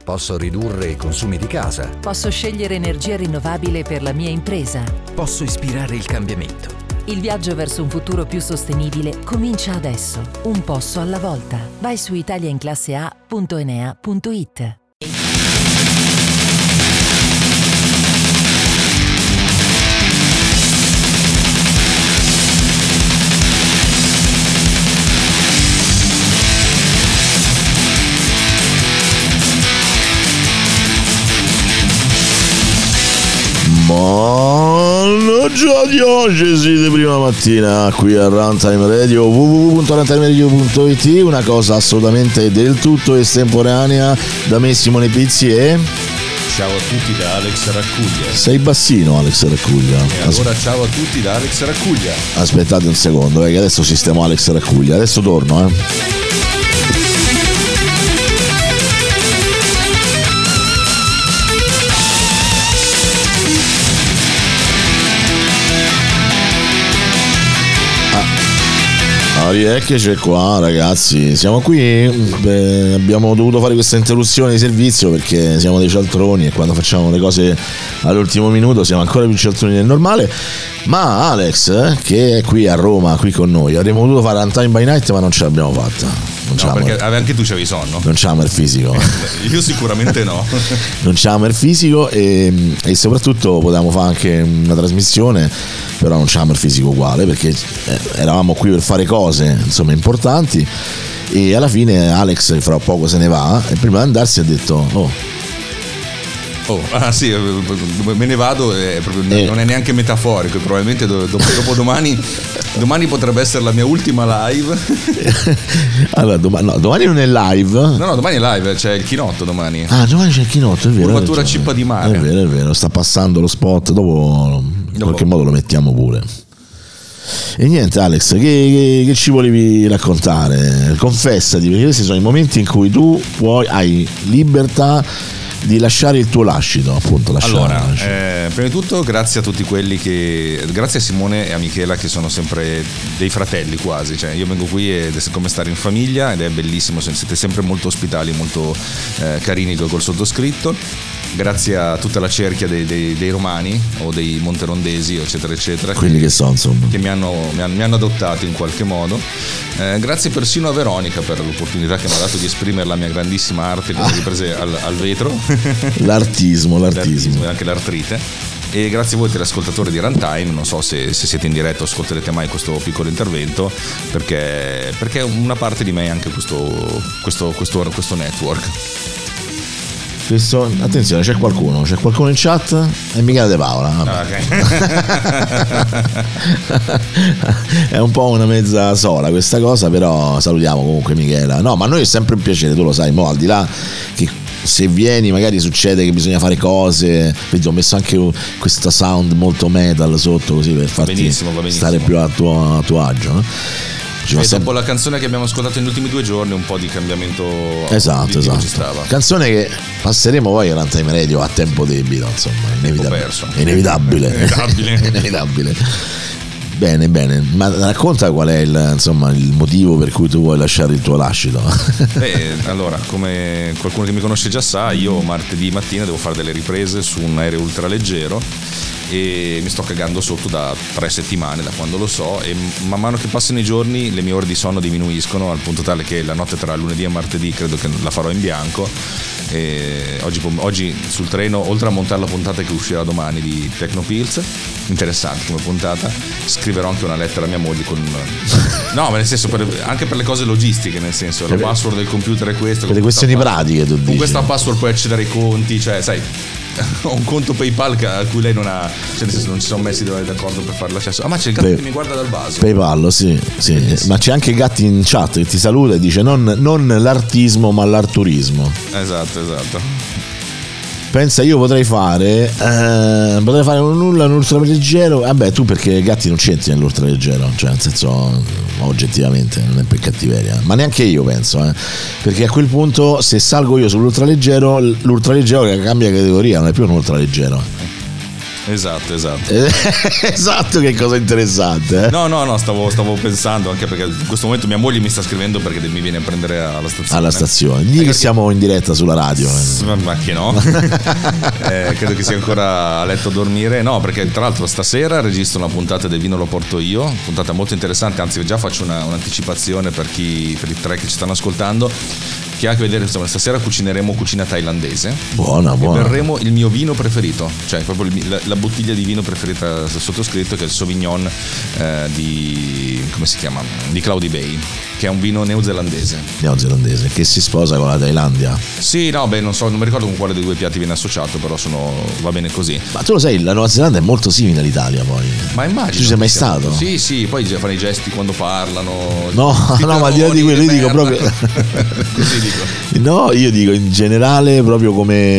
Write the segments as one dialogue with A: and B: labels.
A: Posso ridurre i consumi di casa.
B: Posso scegliere energia rinnovabile per la mia impresa.
C: Posso ispirare il cambiamento.
B: Il viaggio verso un futuro più sostenibile comincia adesso, un passo alla volta. Vai su italiainclassea.enea.it.
D: Buongiorno di oggi, di prima mattina qui a Runtime Radio, www.runtimeradio.it. Una cosa assolutamente del tutto estemporanea da me, Simone Pizzi, e
E: ciao a tutti da Alex Raccuglia.
D: Sei bassino, Alex Raccuglia.
E: E allora ciao a tutti da Alex Raccuglia.
D: Aspettate un secondo, che adesso sistemo Alex Raccuglia. Adesso torno, Rieccoci qua, ragazzi, siamo qui. Abbiamo dovuto fare questa interruzione di servizio perché siamo dei cialtroni e quando facciamo le cose all'ultimo minuto siamo ancora più cialtroni del normale. Ma Alex, che è qui a Roma, qui con noi, avremmo dovuto fare Runtime by Night, ma non ce l'abbiamo fatta.
E: No, perché anche tu c'avevi sonno.
D: Non c'avamo il fisico.
E: Io sicuramente no.
D: Non c'avevamo il fisico e soprattutto potevamo fare anche una trasmissione, però non c'avevamo il fisico uguale perché eravamo qui per fare cose, insomma, importanti. E alla fine Alex fra poco se ne va e prima di andarsi ha detto
E: sì, me ne vado, non è neanche metaforico, probabilmente dopodomani potrebbe essere la mia ultima live.
D: Allora, domani non è live.
E: No, domani è live, c'è il chinotto domani.
D: Ah, domani c'è il chinotto, è vero.
E: Curvatura Cippa di Mare.
D: È vero, sta passando lo spot, dopo in qualche modo lo mettiamo pure. E niente, Alex, che ci volevi raccontare? Confessati, perché questi sono i momenti in cui tu hai libertà di lasciare il tuo lascito, appunto.
E: Allora, prima di tutto grazie a tutti quelli grazie a Simone e a Michela, che sono sempre dei fratelli quasi, cioè io vengo qui ed è come stare in famiglia ed è bellissimo, siete sempre molto ospitali, molto carini col sottoscritto. Grazie a tutta la cerchia dei romani o dei monterondesi, eccetera eccetera,
D: quelli che sono, insomma, che
E: mi hanno adottato in qualche modo. Grazie persino a Veronica per l'opportunità che mi ha dato di esprimere la mia grandissima arte con le riprese al vetro.
D: L'artismo
E: e anche l'artrite. E grazie a voi telescoltatori di Runtime, non so se siete in diretta o ascolterete mai questo piccolo intervento, perché una parte di me è anche questo network.
D: Attenzione, c'è qualcuno in chat, è Michele De Paola.
E: Okay.
D: È un po' una mezza sola questa cosa, però salutiamo comunque Michela. No, ma a noi è sempre un piacere, tu lo sai, al di là che se vieni magari succede che bisogna fare cose, vedi, ho messo anche questa sound molto metal sotto, così per farti benissimo. Stare più a tuo agio, no?
E: Dopo la canzone che abbiamo ascoltato negli ultimi 2 giorni, un po' di cambiamento.
D: Esatto.
E: Ci stava.
D: Canzone che passeremo poi a Runtime Radio a tempo debito, insomma, inevitabile. Bene, ma racconta qual è il motivo per cui tu vuoi lasciare il tuo lascito.
E: Allora, come qualcuno che mi conosce già sa, io martedì mattina devo fare delle riprese su un aereo ultraleggero e mi sto cagando sotto da 3 settimane, da quando lo so, e man mano che passano i giorni le mie ore di sonno diminuiscono al punto tale che la notte tra lunedì e martedì credo che la farò in bianco. E oggi sul treno, oltre a montare la puntata che uscirà domani di Tecnopills, interessante come puntata, scriverò anche una lettera a mia moglie con no, ma nel senso anche per le cose logistiche, nel senso la password del computer è questo,
D: per le questioni pratiche, tu dici.
E: Con questa password puoi accedere ai conti, cioè sai, ho un conto PayPal a cui lei non ha, cioè nel senso non ci siamo messi d'accordo per fare l'accesso. Ma c'è il gatto che mi guarda dal vaso.
D: PayPal, sì. Ma c'è anche Gatti in chat che ti saluta e dice non l'artismo ma l'arturismo.
E: Esatto.
D: Pensa, io potrei fare un ultraleggero. Vabbè, tu perché Gatti non c'entri nell'ultraleggero, cioè nel senso, oggettivamente non è per cattiveria, ma neanche io penso, perché a quel punto se salgo io sull'ultraleggero, l'ultraleggero che cambia categoria, non è più un ultraleggero.
E: Esatto.
D: Esatto, che cosa interessante.
E: No, stavo pensando, anche perché in questo momento mia moglie mi sta scrivendo perché mi viene a prendere alla stazione.
D: Alla stazione. Digli che siamo in diretta sulla radio.
E: Ma che no? Credo che sia ancora a letto a dormire. No, perché tra l'altro stasera registro una puntata del Vino lo porto io, puntata molto interessante, anzi già faccio un'anticipazione per i tre che ci stanno ascoltando, che ha a che vedere, insomma, stasera cucineremo cucina thailandese.
D: Buona.
E: E berremo il mio vino preferito, cioè proprio la bottiglia di vino preferita sottoscritto, che è il Sauvignon di, come si chiama? Di Cloudy Bay, che è un vino neozelandese
D: che si sposa con la Thailandia.
E: Sì, no, non mi ricordo con quale dei due piatti viene associato, però va bene così.
D: Ma tu lo sai, la Nuova Zelanda è molto simile all'Italia poi.
E: Ma immagino.
D: Tu ci sei mai stato?
E: Sì, poi fanno i gesti quando parlano.
D: No, ma al di là di quello, io dico proprio
E: così dico.
D: No, io dico in generale proprio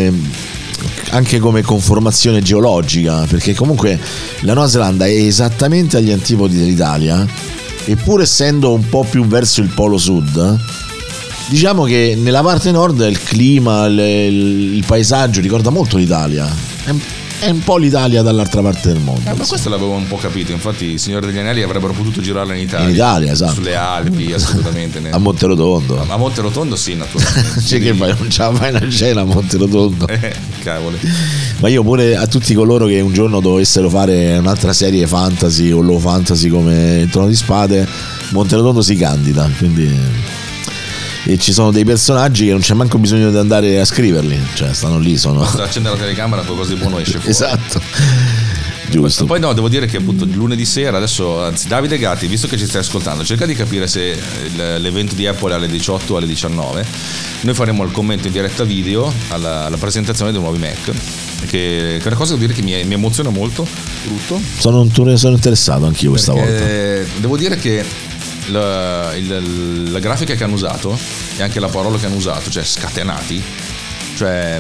D: anche come conformazione geologica, perché comunque la Nuova Zelanda è esattamente agli antipodi dell'Italia, eppur essendo un po' più verso il polo sud, diciamo che nella parte nord il clima, il paesaggio ricorda molto l'Italia. È un po' l'Italia dall'altra parte del mondo.
E: Ma questo l'avevo un po' capito, infatti i Signori degli Anelli avrebbero potuto girarla in Italia.
D: In Italia, esatto.
E: Sulle Alpi, assolutamente.
D: A Monterotondo.
E: A Monterotondo sì, naturalmente.
D: C'è che fai, non ce la fai una cena a Monterotondo.
E: Cavoli.
D: Ma io pure a tutti coloro che un giorno dovessero fare un'altra serie fantasy o low fantasy come il Trono di Spade, Monterotondo si candida, quindi... E ci sono dei personaggi che non c'è manco bisogno di andare a scriverli, cioè stanno lì,
E: basta accendere la telecamera, qualcosa di buono esce fuori.
D: Esatto. Giusto.
E: Poi no, devo dire che appunto lunedì sera, adesso, anzi, Davide Gatti, visto che ci stai ascoltando, cerca di capire se l'evento di Apple è alle 18 o alle 19. Noi faremo il commento in diretta video alla presentazione dei nuovi Mac, che è una cosa, devo dire, che mi emoziona molto. Brutto.
D: Sono interessato anch'io questa volta.
E: Devo dire che la grafica che hanno usato e anche la parola che hanno usato, cioè scatenati, cioè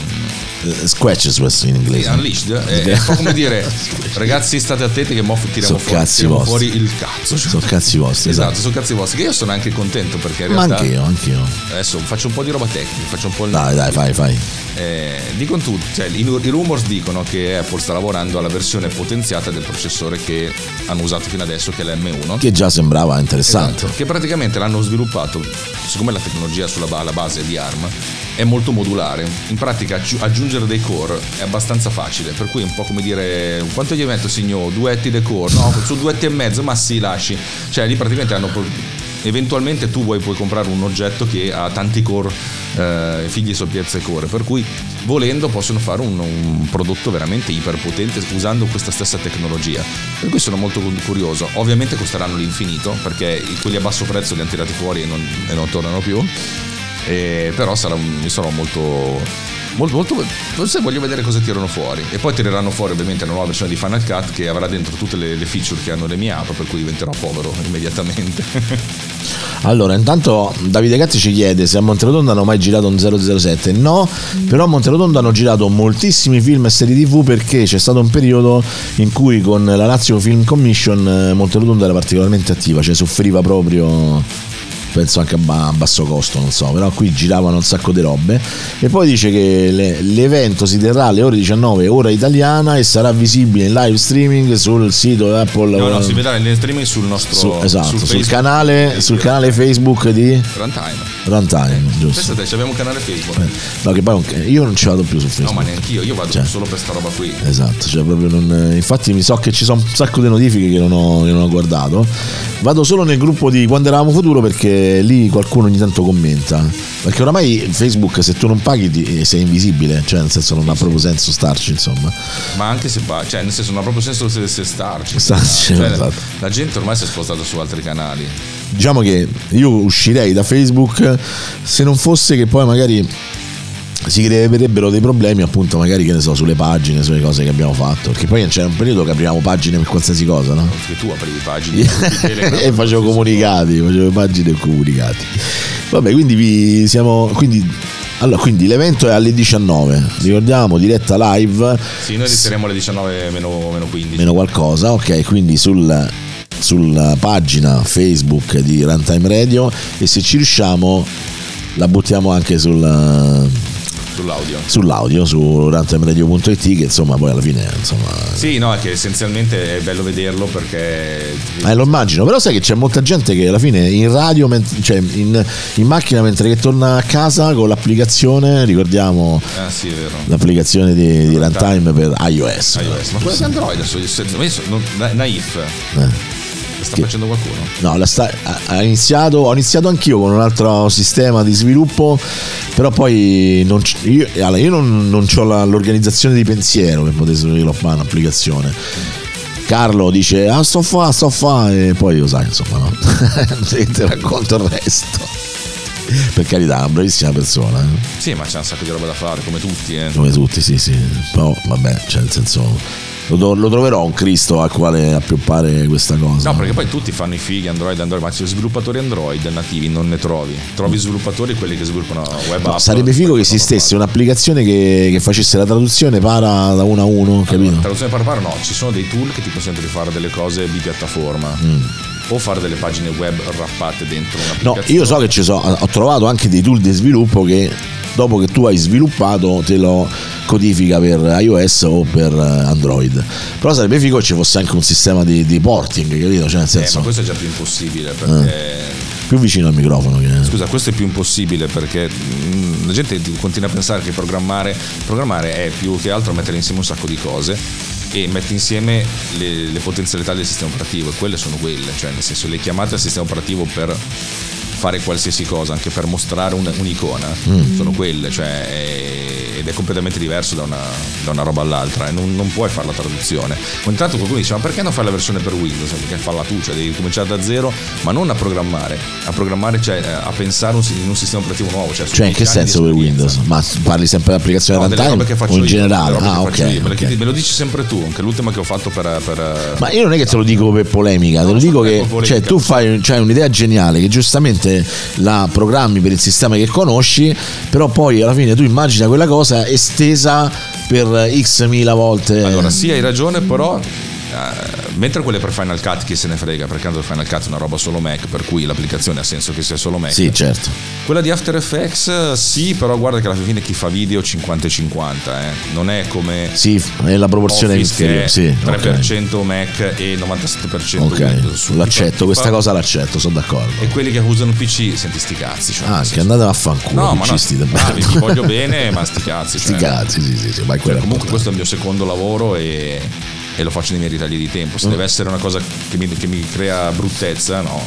D: Scratches in inglese.
E: Sì, unleashed, è un po' come dire ragazzi state attenti che tiriamo fuori il cazzo,
D: sono cazzi vostri,
E: esatto, sono cazzi vostri, che io sono anche contento perché in realtà
D: anch'io
E: adesso faccio un po' di roba tecnica, faccio un po'
D: dai fai.
E: Dicono tutti, cioè, i rumors dicono che Apple sta lavorando alla versione potenziata del processore che hanno usato fino adesso, che è l'M1,
D: che già sembrava interessante,
E: esatto, che praticamente l'hanno sviluppato, siccome la tecnologia alla base di ARM è molto modulare, in pratica aggiungere dei core è abbastanza facile, per cui è un po' come dire quanto gli metto signor, duetti dei core, no, su 2,5 ma sì, lasci, cioè lì praticamente eventualmente tu puoi comprare un oggetto che ha tanti core figli soppiezza e core, per cui volendo possono fare un prodotto veramente iperpotente usando questa stessa tecnologia, per cui sono molto curioso. Ovviamente costeranno l'infinito perché quelli a basso prezzo li hanno tirati fuori e non tornano più, però io sarò molto se voglio vedere cosa tirano fuori, e poi tireranno fuori ovviamente una nuova versione di Final Cut che avrà dentro tutte le feature che hanno le mie app, per cui diventerò povero immediatamente.
D: Allora, intanto Davide Gatti ci chiede se a Monterotondo hanno mai girato un 007. No, però a Monterotondo hanno girato moltissimi film e serie TV, perché c'è stato un periodo in cui con la Lazio Film Commission Monterotondo era particolarmente attiva, cioè soffriva proprio, penso anche a basso costo, non so, però qui giravano un sacco di robe. E poi dice che l'evento si terrà alle ore 19 ora italiana e sarà visibile in live streaming sul sito Apple.
E: No, si vedrà in streaming sul nostro
D: sul canale Facebook di Runtime, giusto.
E: Pensa, abbiamo un canale Facebook.
D: No, che poi io non ci vado più su Facebook.
E: No, ma neanch'io, io vado solo per sta roba qui.
D: Esatto, cioè proprio infatti mi so che ci sono un sacco di notifiche che non ho guardato. Vado solo nel gruppo di Quando Eravamo Futuro, perché lì qualcuno ogni tanto commenta, perché oramai Facebook se tu non paghi sei invisibile, cioè nel senso non ha proprio senso starci, insomma.
E: Ma anche se cioè nel senso non ha proprio senso se starci,
D: cioè, esatto.
E: La gente ormai si è spostata su altri canali.
D: Diciamo che io uscirei da Facebook se non fosse che poi magari si creerebbero dei problemi, appunto, magari, che ne so, sulle pagine, sulle cose che abbiamo fatto, perché poi c'era un periodo che aprivamo pagine per qualsiasi cosa, no?
E: Perché tu aprivi pagine
D: e facevo comunicati, facevo pagine e comunicati. Vabbè, quindi quindi l'evento è alle 19, ricordiamo, diretta live.
E: Sì, noi inizieremo alle 19 meno 15
D: meno qualcosa, ok, quindi sulla pagina Facebook di Runtime Radio, e se ci riusciamo la buttiamo anche
E: sull'audio.
D: Su rantemradio.it, che insomma poi alla fine
E: sì, no, è che essenzialmente è bello vederlo perché
D: lo immagino, però sai che c'è molta gente che alla fine in radio, cioè in macchina mentre che torna a casa con l'applicazione, ricordiamo
E: sì, è vero,
D: l'applicazione di Runtime per iOS.
E: Ma quella di Android Naif sta facendo qualcuno?
D: No, ho iniziato anch'io con un altro sistema di sviluppo, però poi io non ho l'organizzazione di pensiero per poter sviluppare un'applicazione. Carlo dice sto fa e poi lo sai, insomma, no? Ti racconto il resto. Per carità, una bravissima persona.
E: Sì, ma c'è un sacco di roba da fare, come tutti.
D: Come tutti, sì. Però vabbè, cioè nel senso lo troverò un Cristo al quale appioppare questa cosa.
E: No, perché poi tutti fanno i fighi Android, ma c'è sviluppatori Android nativi, non ne trovi sviluppatori quelli che sviluppano web app.
D: Sarebbe figo che esistesse un'applicazione che facesse la traduzione para da 1 a 1, capito?
E: Traduzione para no, ci sono dei tool che ti consentono di fare delle cose bipiattaforma. O fare delle pagine web wrappate dentro un'applicazione.
D: No, io so che ho trovato anche dei tool di sviluppo che dopo che tu hai sviluppato te lo codifica per iOS o per Android. Però sarebbe figo che ci fosse anche un sistema di porting, capito? Cioè nel senso,
E: ma questo è già più impossibile perché
D: più vicino al microfono
E: Scusa, questo è più impossibile perché la gente continua a pensare che programmare è più che altro mettere insieme un sacco di cose e metti insieme le potenzialità del sistema operativo, e quelle sono quelle, cioè nel senso le chiamate al sistema operativo per fare qualsiasi cosa, anche per mostrare un'icona, sono quelle, cioè, ed è completamente diverso da una roba all'altra, e non puoi fare la traduzione. Ogni tanto qualcuno dice ma perché non fai la versione per Windows? Perché falla tu, cioè devi cominciare da zero, ma non a programmare, cioè a pensare in un sistema operativo nuovo,
D: cioè in che senso per Windows? Ma parli sempre di applicazione Runtime o in generale?
E: Me lo dici sempre tu, anche l'ultima che ho fatto per
D: ma io non è che te lo dico per polemica, te lo dico che cioè, tu c'hai un'idea geniale che giustamente la programmi per il sistema che conosci, però poi alla fine tu immagina quella cosa estesa per x mila volte.
E: Allora sì, hai ragione, però mentre quelle per Final Cut chi se ne frega, perché tanto Final Cut è una roba solo Mac, per cui l'applicazione ha senso che sia solo Mac.
D: Sì, certo.
E: Quella di After Effects sì, però guarda che alla fine chi fa video 50-50, non è come
D: sì, è la proporzione inferiore, sì,
E: 3% okay. Mac e 97% Windows.
D: L'accetto, questa cosa l'accetto, sono d'accordo.
E: E quelli che usano PC, senti sti cazzi, cioè,
D: che andate a fanculo.
E: No, ma vi voglio bene, ma sti cazzi,
D: sti cazzi, sì, vai,
E: cioè, comunque questo è il mio secondo lavoro e lo faccio nei miei ritagli di tempo. Se deve essere una cosa che mi crea bruttezza, no.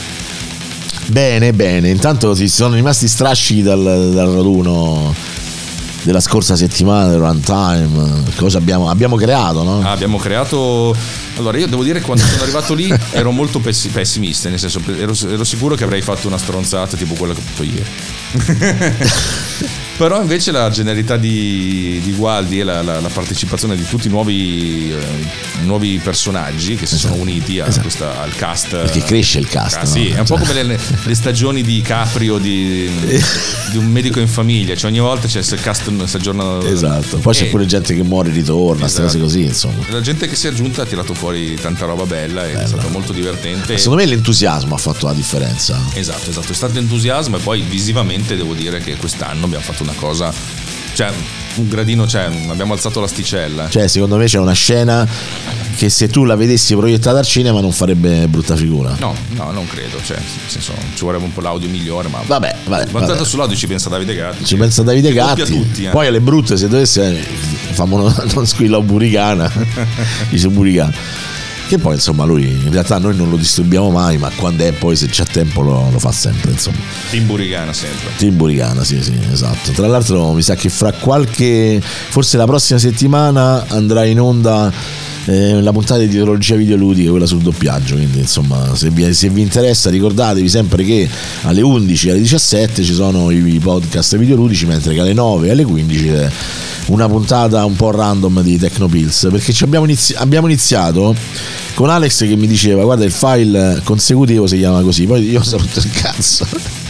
D: Bene, intanto si sono rimasti strascichi dal raduno della scorsa settimana del Runtime. Cosa abbiamo creato, no?
E: Abbiamo creato. Allora, io devo dire che quando sono arrivato lì ero molto pessimista, nel senso ero sicuro che avrei fatto una stronzata tipo quella che ho fatto ieri. Però invece la genialità di Gualdi e la partecipazione di tutti i nuovi personaggi che si sono uniti al cast,
D: perché cresce il cast, no?
E: Sì, è un po' come le stagioni di Caprio di un medico in famiglia, cioè ogni volta c'è il cast si aggiorna.
D: Esatto, poi c'è pure gente che muore e ritorna, queste cose così, insomma.
E: La gente che si è aggiunta ha tirato fuori tanta roba bella, è stato molto divertente.
D: Secondo me l'entusiasmo ha fatto la differenza.
E: Esatto, è stato entusiasmo, e poi visivamente devo dire che quest'anno abbiamo fatto una cosa, cioè un gradino, cioè abbiamo alzato l'asticella.
D: Cioè secondo me c'è una scena che se tu la vedessi proiettata al cinema non farebbe brutta figura.
E: No, non credo, cioè nel senso ci vorrebbe un po' l'audio migliore, ma
D: vabbè.
E: Tanto sull'audio ci pensa Davide Gatti.
D: Tutti, Poi alle brutte, se dovesse fammo non squilla buricana. Dice buricana. Che poi insomma lui in realtà noi non lo disturbiamo mai, ma quando è poi se c'ha tempo lo fa sempre, insomma.
E: Team Buricana sempre.
D: Team Buricana, sì, esatto. Tra l'altro mi sa che fra forse la prossima settimana andrà in onda la puntata di ideologia videoludica, quella sul doppiaggio, quindi insomma se vi interessa ricordatevi sempre che alle 11 e alle 17 ci sono i podcast videoludici, mentre che alle 9 e alle 15 è una puntata un po' random di Tecnopills, perché abbiamo iniziato con Alex che mi diceva guarda il file consecutivo si chiama così, poi io ho rotto il cazzo.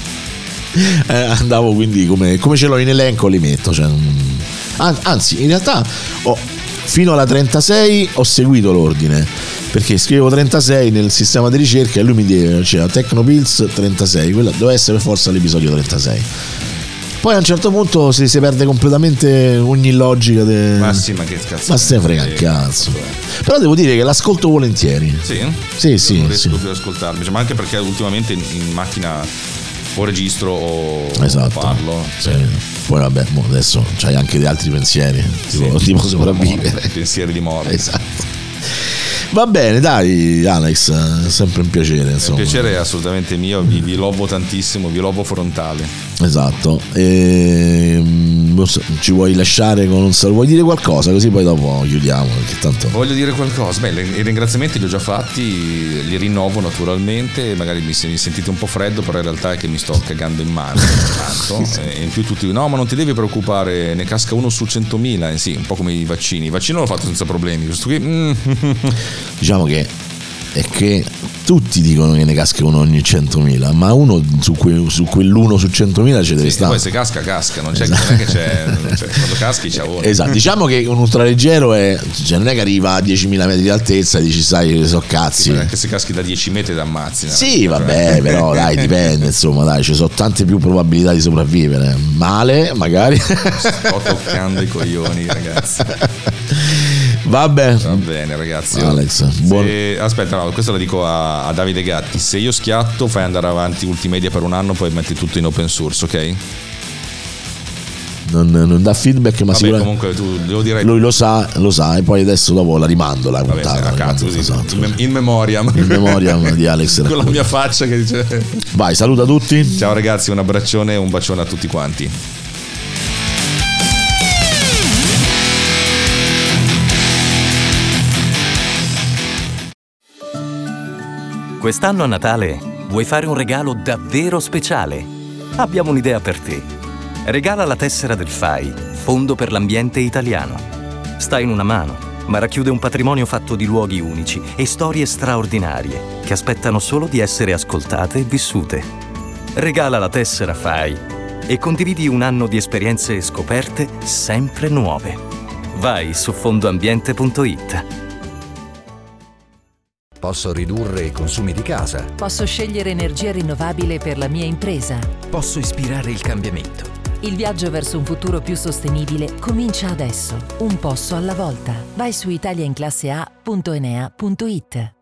D: Andavo quindi come ce l'ho in elenco li metto, cioè, anzi in realtà fino alla 36 ho seguito l'ordine, perché scrivevo 36 nel sistema di ricerca e lui mi diceva Tecnopills 36, quella doveva essere per forza l'episodio 36. poi a un certo punto si perde completamente ogni logica.
E: Ma sì, ma che cazzo.
D: Ma se ne frega un cazzo. Però devo dire che l'ascolto volentieri.
E: Sì?
D: Sì.
E: Non riesco più ad ascoltarmi, cioè, ma anche perché ultimamente in macchina o registro o parlo.
D: Sì. Poi vabbè, adesso c'hai anche degli altri pensieri, tipo sopravvivere.
E: Pensieri di morte.
D: Esatto. Va bene, dai Alex, è sempre un piacere, insomma.
E: Il piacere è assolutamente mio, vi lovo tantissimo, vi lovo frontale.
D: Esatto. Ci vuoi lasciare con un saluto? Vuoi dire qualcosa? Così poi dopo chiudiamo, perché tanto...
E: Voglio dire qualcosa. Beh, i ringraziamenti li ho già fatti, li rinnovo naturalmente. Magari mi sentite un po' freddo, però in realtà è che mi sto cagando in mano tanto. E in più tutti, no, ma non ti devi preoccupare, ne casca uno su 100.000. Sì, un po' come i vaccini. Il vaccino l'ho fatto senza problemi. Questo qui,
D: Diciamo che è che tutti dicono che ne casca uno ogni 100.000, ma uno su quell'1 su 100.000 ci deve stare.
E: Poi se casca, non c'è, non è che c'è quando caschi c'è ora.
D: Esatto, diciamo che un ultraleggero non è che arriva a 10.000 metri di altezza e dici sai, so cazzi.
E: Sì, anche se caschi da 10 metri ti ammazzi.
D: Sì, vabbè, però dai, dipende, insomma, dai, ci sono tante più probabilità di sopravvivere. Male, magari.
E: Sto toccando i coglioni, ragazzi.
D: Va
E: bene, ragazzi.
D: Alex,
E: aspetta, no, questo lo dico a Davide Gatti. Se io schiatto, fai andare avanti Ultimedia per un anno, poi metti tutto in open source, ok?
D: Non dà feedback, ma
E: sicuramente comunque tu lo direi.
D: Lui lo sa, e poi adesso dopo la rimando la puntata.
E: Così,
D: esatto.
E: In memoriam
D: di Alex.
E: Con la mia faccia che dice.
D: Vai, saluta tutti.
E: Ciao ragazzi, un abbraccione e un bacione a tutti quanti.
C: Quest'anno a Natale vuoi fare un regalo davvero speciale? Abbiamo un'idea per te. Regala la tessera del FAI, Fondo per l'Ambiente Italiano. Sta in una mano, ma racchiude un patrimonio fatto di luoghi unici e storie straordinarie che aspettano solo di essere ascoltate e vissute. Regala la tessera FAI e condividi un anno di esperienze e scoperte sempre nuove. Vai su fondoambiente.it.
A: Posso ridurre i consumi di casa.
B: Posso scegliere energia rinnovabile per la mia impresa.
C: Posso ispirare il cambiamento.
B: Il viaggio verso un futuro più sostenibile comincia adesso, un passo alla volta. Vai su italiainclassea.enea.it.